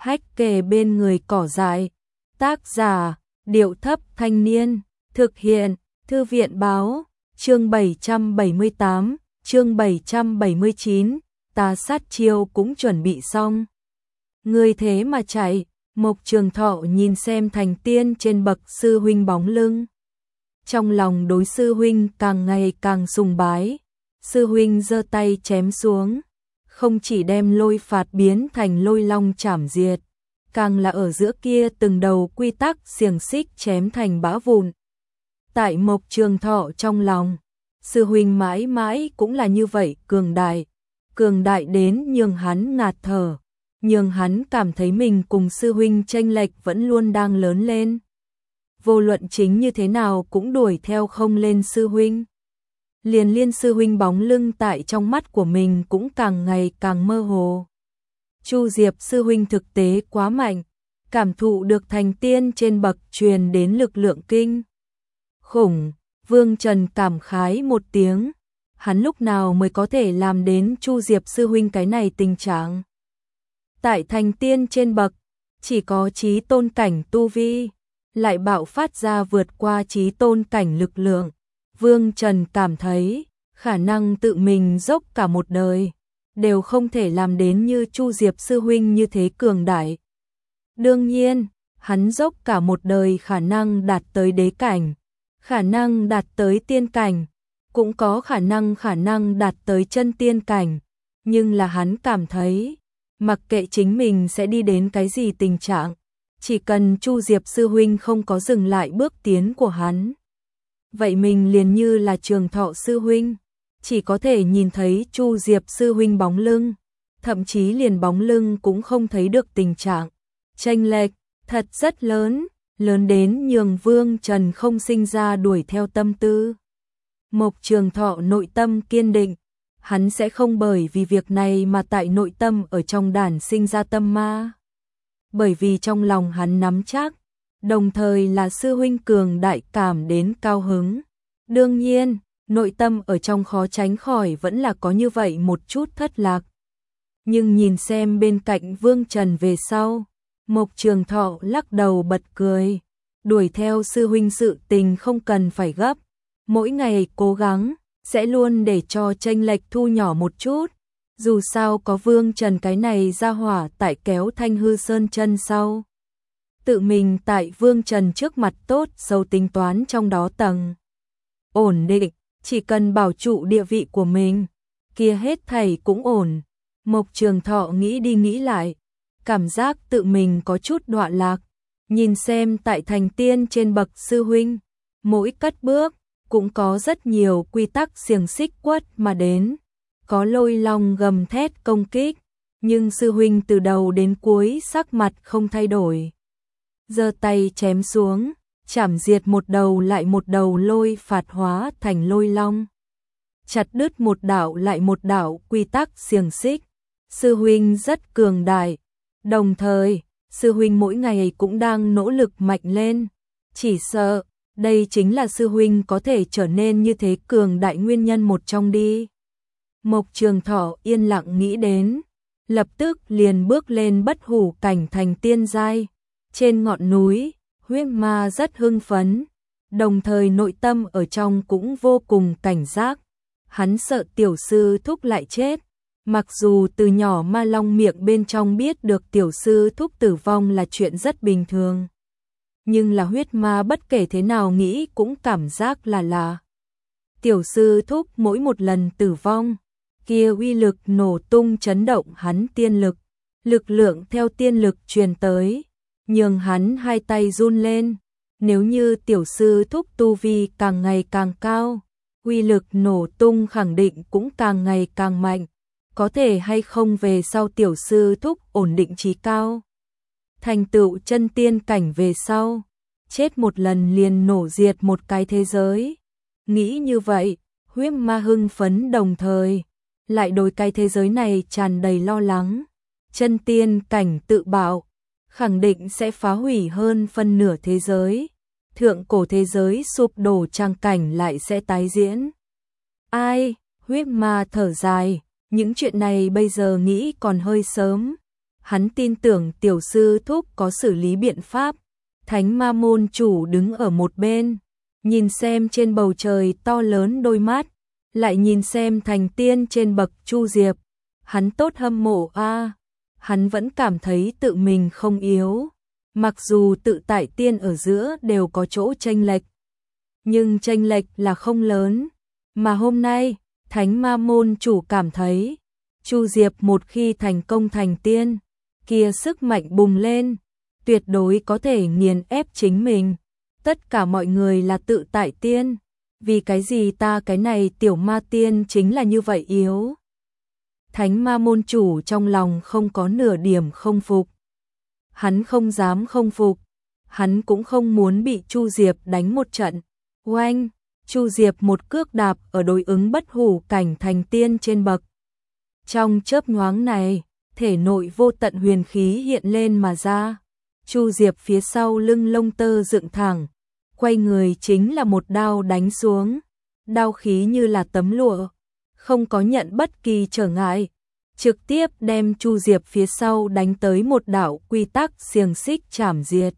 hách kề bên người cỏ dại. Tác giả, Điệu Thấp Thanh Niên, thực hiện, Thư viện Báo, chương 778, chương 779, ta sát chiêu cũng chuẩn bị xong. Ngươi thế mà chạy, Mộc Trường Thọ nhìn xem thành tiên trên bậc sư huynh bóng lưng. Trong lòng đối sư huynh càng ngày càng sùng bái, sư huynh giơ tay chém xuống, không chỉ đem lôi phạt biến thành lôi long chảm diệt, càng là ở giữa kia từng đầu quy tắc xiềng xích chém thành bã vụn. Tại Mộc Trường Thọ trong lòng, sư huynh mãi mãi cũng là như vậy cường đại đến nhường hắn ngạt thở, nhường hắn cảm thấy mình cùng sư huynh chênh lệch vẫn luôn đang lớn lên. Vô luận chính như thế nào cũng đuổi theo không lên sư huynh. Liên sư huynh bóng lưng tại trong mắt của mình cũng càng ngày càng mơ hồ. Chu Diệp sư huynh thực tế quá mạnh, cảm thụ được thành tiên trên bậc truyền đến lực lượng kinh khủng. Vương Trần cảm khái một tiếng, hắn lúc nào mới có thể làm đến Chu Diệp sư huynh cái này tình trạng. Tại thành tiên trên bậc, chỉ có chí tôn cảnh tu vi, lại bạo phát ra vượt qua chí tôn cảnh lực lượng. Vương Trần cảm thấy, khả năng tự mình dốc cả một đời, đều không thể làm đến như Chu Diệp sư huynh như thế cường đại. Đương nhiên, hắn dốc cả một đời khả năng đạt tới đế cảnh, khả năng đạt tới tiên cảnh, cũng có khả năng đạt tới chân tiên cảnh, nhưng là hắn cảm thấy, mặc kệ chính mình sẽ đi đến cái gì tình trạng, chỉ cần Chu Diệp sư huynh không có dừng lại bước tiến của hắn, vậy mình liền như là Trường Thọ sư huynh, chỉ có thể nhìn thấy Chu Diệp sư huynh bóng lưng, thậm chí liền bóng lưng cũng không thấy được tình trạng. Chênh lệch thật rất lớn, lớn đến nhường Vương Trần không sinh ra đuổi theo tâm tư. Mộc Trường Thọ nội tâm kiên định, hắn sẽ không bởi vì việc này mà tại nội tâm ở trong đàn sinh ra tâm ma. Bởi vì trong lòng hắn nắm chắc, đồng thời là sư huynh cường đại cảm đến cao hứng. Đương nhiên, nội tâm ở trong khó tránh khỏi vẫn là có như vậy một chút thất lạc. Nhưng nhìn xem bên cạnh Vương Trần về sau, Mộc Trường Thọ lắc đầu bật cười. Đuổi theo sư huynh sự tình không cần phải gấp, mỗi ngày cố gắng, sẽ luôn để cho chênh lệch thu nhỏ một chút. Dù sao có Vương Trần cái này ra hỏa tại kéo Thanh Hư Sơn chân sau. Tự mình tại Vương Trần trước mặt tốt sâu tính toán trong đó tầng. Ổn định, chỉ cần bảo trụ địa vị của mình, kia hết thảy cũng ổn. Mộc Trường Thọ nghĩ đi nghĩ lại, cảm giác tự mình có chút đọa lạc. Nhìn xem tại thành tiên trên bậc sư huynh, mỗi cất bước, cũng có rất nhiều quy tắc xiềng xích quất mà đến. Có lôi long gầm thét công kích, nhưng sư huynh từ đầu đến cuối sắc mặt không thay đổi. Giơ tay chém xuống, chảm diệt một đầu lại một đầu lôi phạt hóa thành lôi long. Chặt đứt một đạo lại một đạo quy tắc xiềng xích. Sư huynh rất cường đại, đồng thời, sư huynh mỗi ngày cũng đang nỗ lực mạnh lên. Chỉ sợ, đây chính là sư huynh có thể trở nên như thế cường đại nguyên nhân một trong đi. Mộc Trường Thọ yên lặng nghĩ đến, lập tức liền bước lên bất hủ cảnh thành tiên giai. Trên ngọn núi, huyết ma rất hưng phấn, đồng thời nội tâm ở trong cũng vô cùng cảnh giác. Hắn sợ tiểu sư thúc lại chết, mặc dù từ nhỏ ma long miệng bên trong biết được tiểu sư thúc tử vong là chuyện rất bình thường. Nhưng là huyết ma bất kể thế nào nghĩ cũng cảm giác là tiểu sư thúc mỗi một lần tử vong, kia uy lực nổ tung chấn động hắn tiên lực, lực lượng theo tiên lực truyền tới, nhường hắn hai tay run lên. Nếu như tiểu sư thúc tu vi càng ngày càng cao, uy lực nổ tung khẳng định cũng càng ngày càng mạnh. Có thể hay không về sau tiểu sư thúc ổn định trí cao, thành tựu chân tiên cảnh về sau, chết một lần liền nổ diệt một cái thế giới. Nghĩ như vậy, huyết ma hưng phấn đồng thời, lại đối cái thế giới này tràn đầy lo lắng. Chân tiên cảnh tự bạo, khẳng định sẽ phá hủy hơn phân nửa thế giới. Thượng cổ thế giới sụp đổ trang cảnh lại sẽ tái diễn. Ai, huyết ma thở dài, những chuyện này bây giờ nghĩ còn hơi sớm. Hắn tin tưởng tiểu sư thúc có xử lý biện pháp. Thánh ma môn chủ đứng ở một bên, nhìn xem trên bầu trời to lớn đôi mắt, lại nhìn xem thành tiên trên bậc Chu Diệp. Hắn tốt hâm mộ a. Hắn vẫn cảm thấy tự mình không yếu. Mặc dù tự tại tiên ở giữa đều có chỗ chênh lệch, nhưng chênh lệch là không lớn. Mà hôm nay, Thánh ma môn chủ cảm thấy, Chu Diệp một khi thành công thành tiên, kia sức mạnh bùng lên, tuyệt đối có thể nghiền ép chính mình. Tất cả mọi người là tự tại tiên, vì cái gì ta cái này tiểu ma tiên chính là như vậy yếu. Thánh ma môn chủ trong lòng không có nửa điểm không phục. Hắn không dám không phục, hắn cũng không muốn bị Chu Diệp đánh một trận. Oanh, Chu Diệp một cước đạp ở đối ứng bất hủ cảnh thành tiên trên bậc. Trong chớp nhoáng này, thể nội vô tận huyền khí hiện lên mà ra. Chu Diệp phía sau lưng lông tơ dựng thẳng, quay người chính là một đao đánh xuống. Đao khí như là tấm lụa, không có nhận bất kỳ trở ngại, trực tiếp đem Chu Diệp phía sau đánh tới một đạo quy tắc xiềng xích chảm diệt.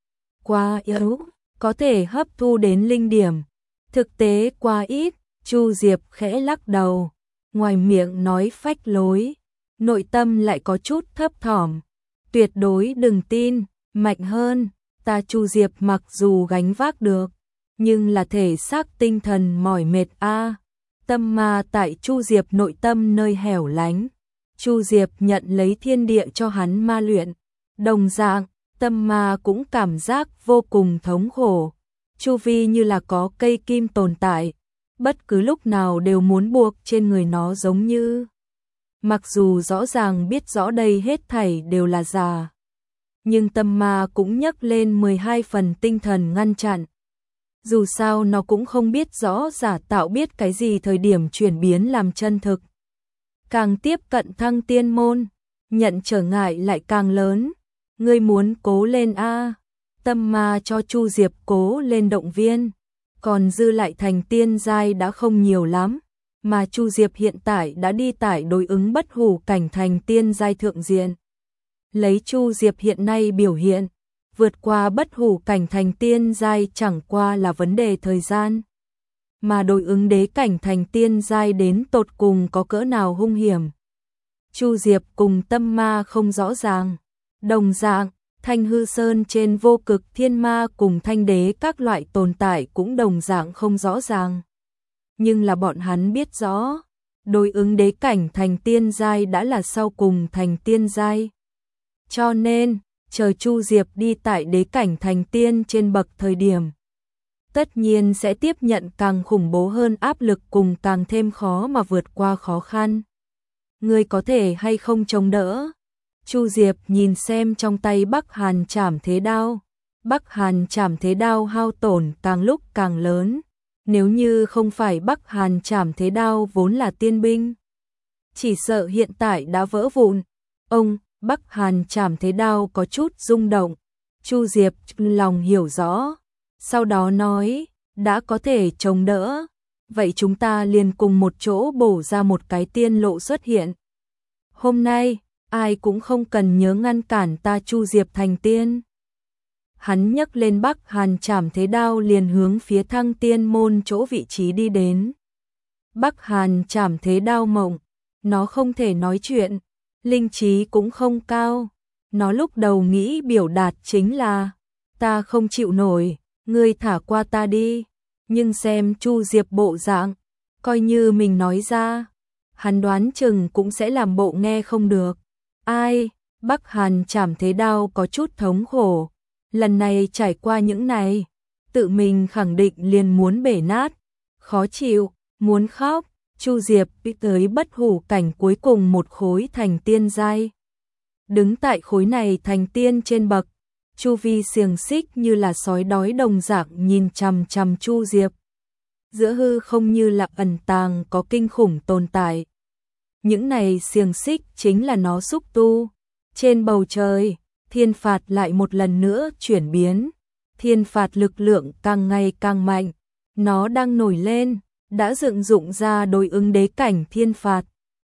Quá yếu, có thể hấp thu đến linh điểm. Thực tế quá ít, Chu Diệp khẽ lắc đầu, ngoài miệng nói phách lối, nội tâm lại có chút thấp thỏm. Tuyệt đối đừng tin, mạnh hơn, ta Chu Diệp mặc dù gánh vác được, nhưng là thể xác tinh thần mỏi mệt a. Tâm ma tại Chu Diệp nội tâm nơi hẻo lánh. Chu Diệp nhận lấy thiên địa cho hắn ma luyện, đồng dạng, tâm ma cũng cảm giác vô cùng thống khổ. Chu vi như là có cây kim tồn tại, bất cứ lúc nào đều muốn buộc trên người nó giống như. Mặc dù rõ ràng biết rõ đây hết thảy đều là giả, nhưng tâm ma cũng nhấc lên 12 phần tinh thần ngăn chặn. Dù sao nó cũng không biết rõ giả tạo biết cái gì thời điểm chuyển biến làm chân thực. Càng tiếp cận thăng tiên môn, nhận trở ngại lại càng lớn. Ngươi muốn cố lên a. Tâm ma cho Chu Diệp cố lên động viên, còn dư lại thành tiên giai đã không nhiều lắm, mà Chu Diệp hiện tại đã đi tải đối ứng bất hủ cảnh thành tiên giai thượng diện. Lấy Chu Diệp hiện nay biểu hiện, vượt qua bất hủ cảnh thành tiên giai chẳng qua là vấn đề thời gian. Mà đối ứng đế cảnh thành tiên giai đến tột cùng có cỡ nào hung hiểm, Chu Diệp cùng tâm ma không rõ ràng. Đồng dạng, Thanh Hư Sơn trên vô cực thiên ma cùng thanh đế các loại tồn tại cũng đồng dạng không rõ ràng. Nhưng là bọn hắn biết rõ, đối ứng đế cảnh thành tiên giai đã là sau cùng thành tiên giai. Cho nên, chờ Chu Diệp đi tại đế cảnh thành tiên trên bậc thời điểm, tất nhiên sẽ tiếp nhận càng khủng bố hơn áp lực cùng càng thêm khó mà vượt qua khó khăn. Ngươi có thể hay không chống đỡ? Chu Diệp nhìn xem trong tay Bắc Hàn Trảm Thế Đao. Bắc Hàn Trảm Thế Đao hao tổn càng lúc càng lớn. Nếu như không phải Bắc Hàn Trảm Thế Đao vốn là tiên binh, chỉ sợ hiện tại đã vỡ vụn. Ông, Bắc Hàn Trảm Thế Đao có chút rung động. Chu Diệp lòng hiểu rõ. Sau đó nói, đã có thể chống đỡ. Vậy chúng ta liền cùng một chỗ bổ ra một cái tiên lộ xuất hiện. Hôm nay, ai cũng không cần nhớ ngăn cản ta Chu Diệp thành tiên. Hắn nhấc lên Bắc Hàn Trảm Thế Đao liền hướng phía thăng tiên môn chỗ vị trí đi đến. Bắc Hàn Trảm Thế Đao mộng, nó không thể nói chuyện, linh trí cũng không cao. Nó lúc đầu nghĩ biểu đạt chính là, ta không chịu nổi, ngươi thả qua ta đi. Nhưng xem Chu Diệp bộ dạng, coi như mình nói ra, hắn đoán chừng cũng sẽ làm bộ nghe không được. Ai, Bắc Hàn Trảm Thế Đao có chút thống khổ. Lần này trải qua những này, tự mình khẳng định liền muốn bể nát, khó chịu, muốn khóc. Chu Diệp đi tới bất hủ cảnh cuối cùng một khối thành tiên giai. Đứng tại khối này thành tiên trên bậc, chu vi xiềng xích như là sói đói đồng dạng nhìn chằm chằm Chu Diệp. Giữa hư không như là ẩn tàng có kinh khủng tồn tại. Những này xiềng xích chính là nó xúc tu. Trên bầu trời, thiên phạt lại một lần nữa chuyển biến. Thiên phạt lực lượng càng ngày càng mạnh. Nó đang nổi lên, đã dựng dụng ra đối ứng đế cảnh thiên phạt.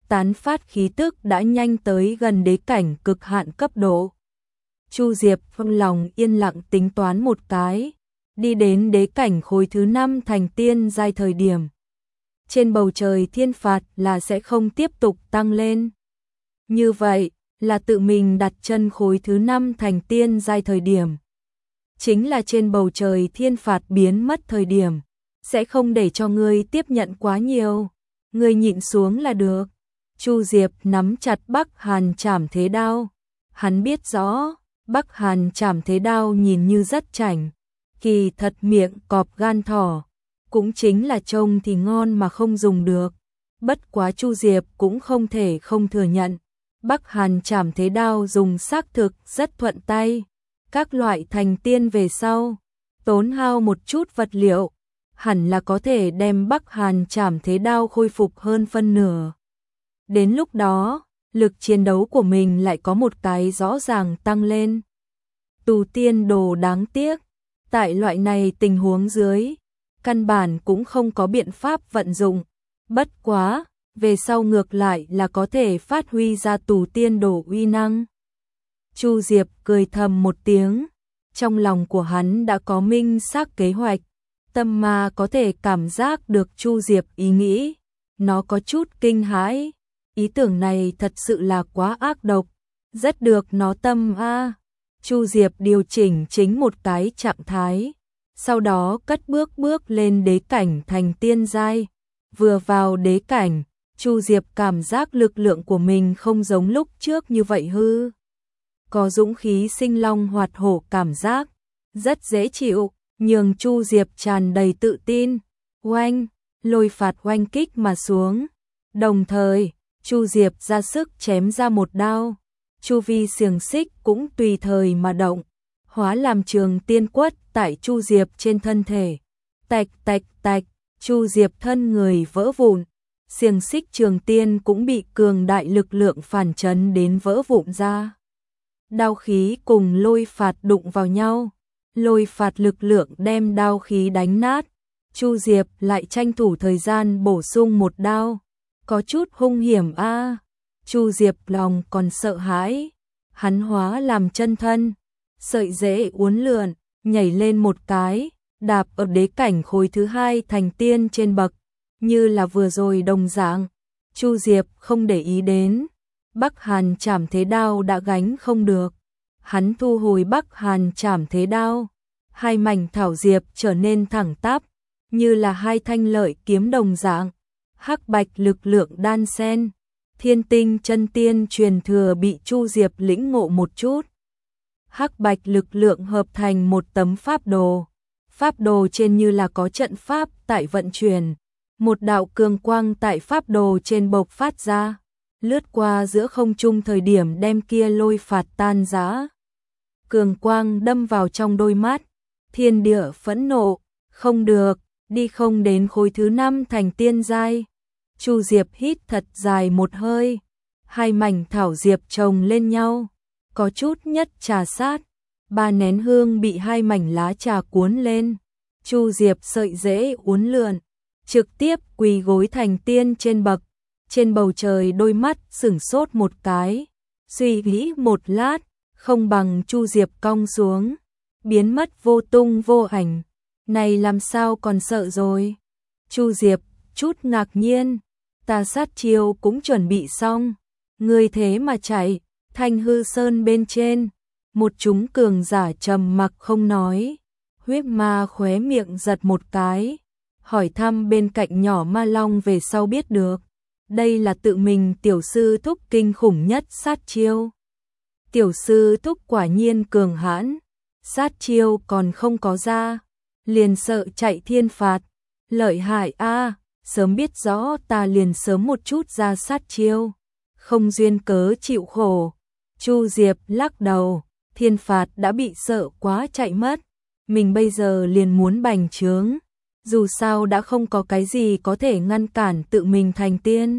tán phát khí tức đã nhanh tới gần đế cảnh cực hạn cấp độ. Chu Diệp trong lòng yên lặng tính toán một cái, đi đến đế cảnh khối thứ 5 thành tiên giai thời điểm. Trên bầu trời thiên phạt là sẽ không tiếp tục tăng lên. Như vậy là tự mình đặt chân khối thứ 5 thành tiên giai thời điểm. Chính là trên bầu trời thiên phạt biến mất thời điểm, sẽ không để cho ngươi tiếp nhận quá nhiều, ngươi nhịn xuống là được. Chu Diệp nắm chặt Bắc Hàn Trảm Thế Đao, hắn biết rõ, Bắc Hàn Trảm Thế Đao nhìn như rất chảnh, kỳ thật miệng cọp gan thỏ, cũng chính là trông thì ngon mà không dùng được. Bất quá Chu Diệp cũng không thể không thừa nhận, Bắc Hàn Trảm Thế Đao dùng xác thực rất thuận tay. Các loại thành tiên về sau, tốn hao một chút vật liệu, hẳn là có thể đem Bắc Hàn Trảm Thế Đao khôi phục hơn phân nửa. Đến lúc đó, lực chiến đấu của mình lại có một cái rõ ràng tăng lên. Tù tiên đồ đáng tiếc, tại loại này tình huống dưới, căn bản cũng không có biện pháp vận dụng. Bất quá, về sau ngược lại là có thể phát huy ra tù tiên đồ uy năng. Chu Diệp cười thầm một tiếng, trong lòng của hắn đã có minh xác kế hoạch, tâm ma có thể cảm giác được Chu Diệp ý nghĩ, nó có chút kinh hãi, ý tưởng này thật sự là quá ác độc, rất được nó tâm a. Chu Diệp điều chỉnh chính một cái trạng thái, sau đó cất bước lên đế cảnh thành tiên giai, vừa vào đế cảnh, Chu Diệp cảm giác lực lượng của mình không giống lúc trước như vậy hư. Có dũng khí sinh long hoạt hổ cảm giác, rất dễ chịu, nhường Chu Diệp tràn đầy tự tin. Oanh, lôi phạt oanh kích mà xuống. Đồng thời, Chu Diệp ra sức chém ra một đao. Chu vi xiềng xích cũng tùy thời mà động, hóa làm trường tiên quất tại Chu Diệp trên thân thể. Tạch tạch tạch, Chu Diệp thân người vỡ vụn, xiềng xích trường tiên cũng bị cường đại lực lượng phản chấn đến vỡ vụn ra. Đao khí cùng lôi phạt đụng vào nhau, lôi phạt lực lượng đem đao khí đánh nát. Chu Diệp lại tranh thủ thời gian bổ sung một đao, có chút hung hiểm a. Chu Diệp lòng còn sợ hãi, hắn hóa làm chân thân, sợi rễ uốn lượn, nhảy lên một cái, đạp ở đế cảnh khối thứ 2 thành tiên trên bậc, như là vừa rồi đồng dạng. Chu Diệp không để ý đến, Bắc Hàn Trảm Thế Đao đã gánh không được. Hắn thu hồi Bắc Hàn Trảm Thế Đao, hai mảnh thảo diệp trở nên thẳng tắp, như là hai thanh lợi kiếm đồng dạng, hắc bạch lực lượng đan xen. Thiên tinh chân tiên truyền thừa bị Chu Diệp lĩnh ngộ một chút. Hắc bạch lực lượng hợp thành một tấm pháp đồ. Pháp đồ trên như là có trận pháp tại vận chuyển. Một đạo cường quang tại pháp đồ trên bộc phát ra, lướt qua giữa không trung thời điểm đem kia lôi phạt tan rã. Cường quang đâm vào trong đôi mắt, thiên địa phẫn nộ, không được, đi không đến khối thứ 5 thành tiên giai. Chu Diệp hít thật dài một hơi, hai mảnh thảo diệp chồng lên nhau, có chút nhất trà sát, 3 nén hương bị hai mảnh lá trà cuốn lên. Chu Diệp sợi rễ uốn lượn, trực tiếp quỳ gối thành tiên trên bậc, trên bầu trời đôi mắt sửng sốt một cái, suy nghĩ một lát, không bằng Chu Diệp cong xuống, biến mất vô tung vô ảnh. Này làm sao còn sợ rồi? Chu Diệp chút ngạc nhiên, ta sát chiêu cũng chuẩn bị xong, ngươi thế mà chạy. Thanh hư sơn bên trên, một chúng cường giả trầm mặc không nói, huyết ma khóe miệng giật một cái, hỏi thăm bên cạnh nhỏ ma long về sau biết được, đây là tự mình tiểu sư thúc kinh khủng nhất sát chiêu. Tiểu sư thúc quả nhiên cường hãn, sát chiêu còn không có ra, liền sợ chạy thiên phạt, lợi hại a, sớm biết rõ ta liền sớm một chút ra sát chiêu, không duyên cớ chịu khổ. Chu Diệp lắc đầu, thiên phạt đã bị sợ quá chạy mất, mình bây giờ liền muốn bành trướng, dù sao đã không có cái gì có thể ngăn cản tự mình thành tiên.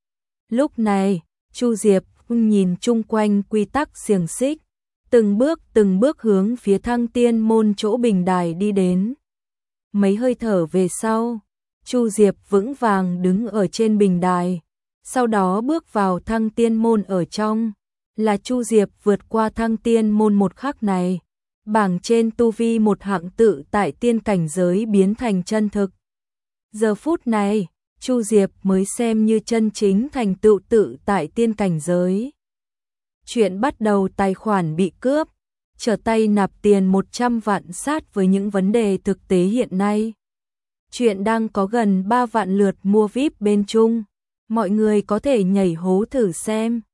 Lúc này, Chu Diệp nhìn chung quanh quy tắc xiềng xích, từng bước hướng phía Thăng Tiên môn chỗ bình đài đi đến. Mấy hơi thở về sau, Chu Diệp vững vàng đứng ở trên bình đài, sau đó bước vào Thăng Tiên môn ở trong, là Chu Diệp vượt qua Thăng Tiên môn một khắc này, bảng trên tu vi một hạng tự tại tiên cảnh giới biến thành chân thực. Giờ phút này, Chu Diệp mới xem như chân chính thành tựu tự tại tiên cảnh giới. Chuyện bắt đầu tài khoản bị cướp, trở tay nạp tiền 100 vạn sát với những vấn đề thực tế hiện nay. Chuyện đang có gần 3 vạn lượt mua VIP bên Trung, mọi người có thể nhảy hố thử xem.